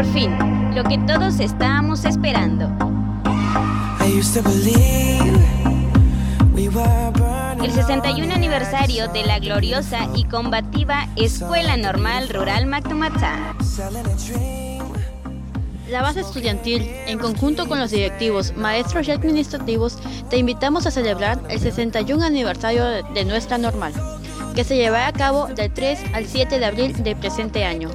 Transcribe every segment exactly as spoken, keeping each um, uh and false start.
fin, lo que todos estábamos esperando. El sesenta y uno aniversario de la gloriosa y combativa Escuela Normal Rural Mactumatzá. La base estudiantil, en conjunto con los directivos, maestros y administrativos, te invitamos a celebrar el sesenta y uno aniversario de nuestra normal, que se llevará a cabo del tres al siete de abril del presente año.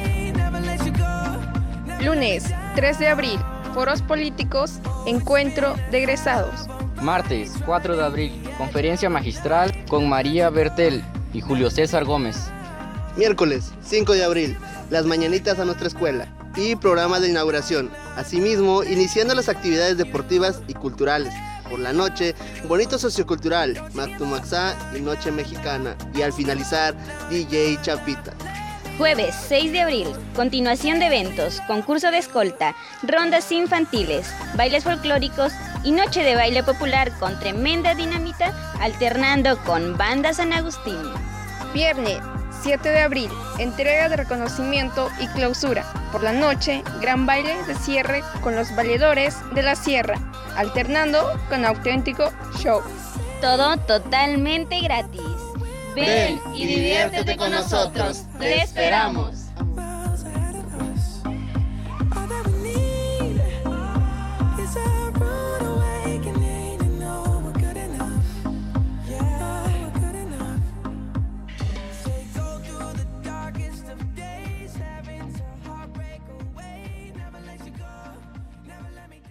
Lunes, tres de abril, foros políticos, encuentro de egresados. Martes, cuatro de abril, conferencia magistral con María Bertel y Julio César Gómez. Miércoles, cinco de abril, las mañanitas a nuestra escuela y programa de inauguración. Asimismo, iniciando las actividades deportivas y culturales. Por la noche, bonito sociocultural, Mactumatzá y Noche Mexicana. Y al finalizar, D J Chapita. Jueves seis de abril, continuación de eventos, concurso de escolta, rondas infantiles, bailes folclóricos y noche de baile popular con tremenda dinamita, alternando con banda San Agustín. Viernes siete de abril, entrega de reconocimiento y clausura. Por la noche, gran baile de cierre con los bailadores de la sierra, alternando con auténtico show. Todo totalmente gratis. Ven y diviértete con nosotros. Te esperamos.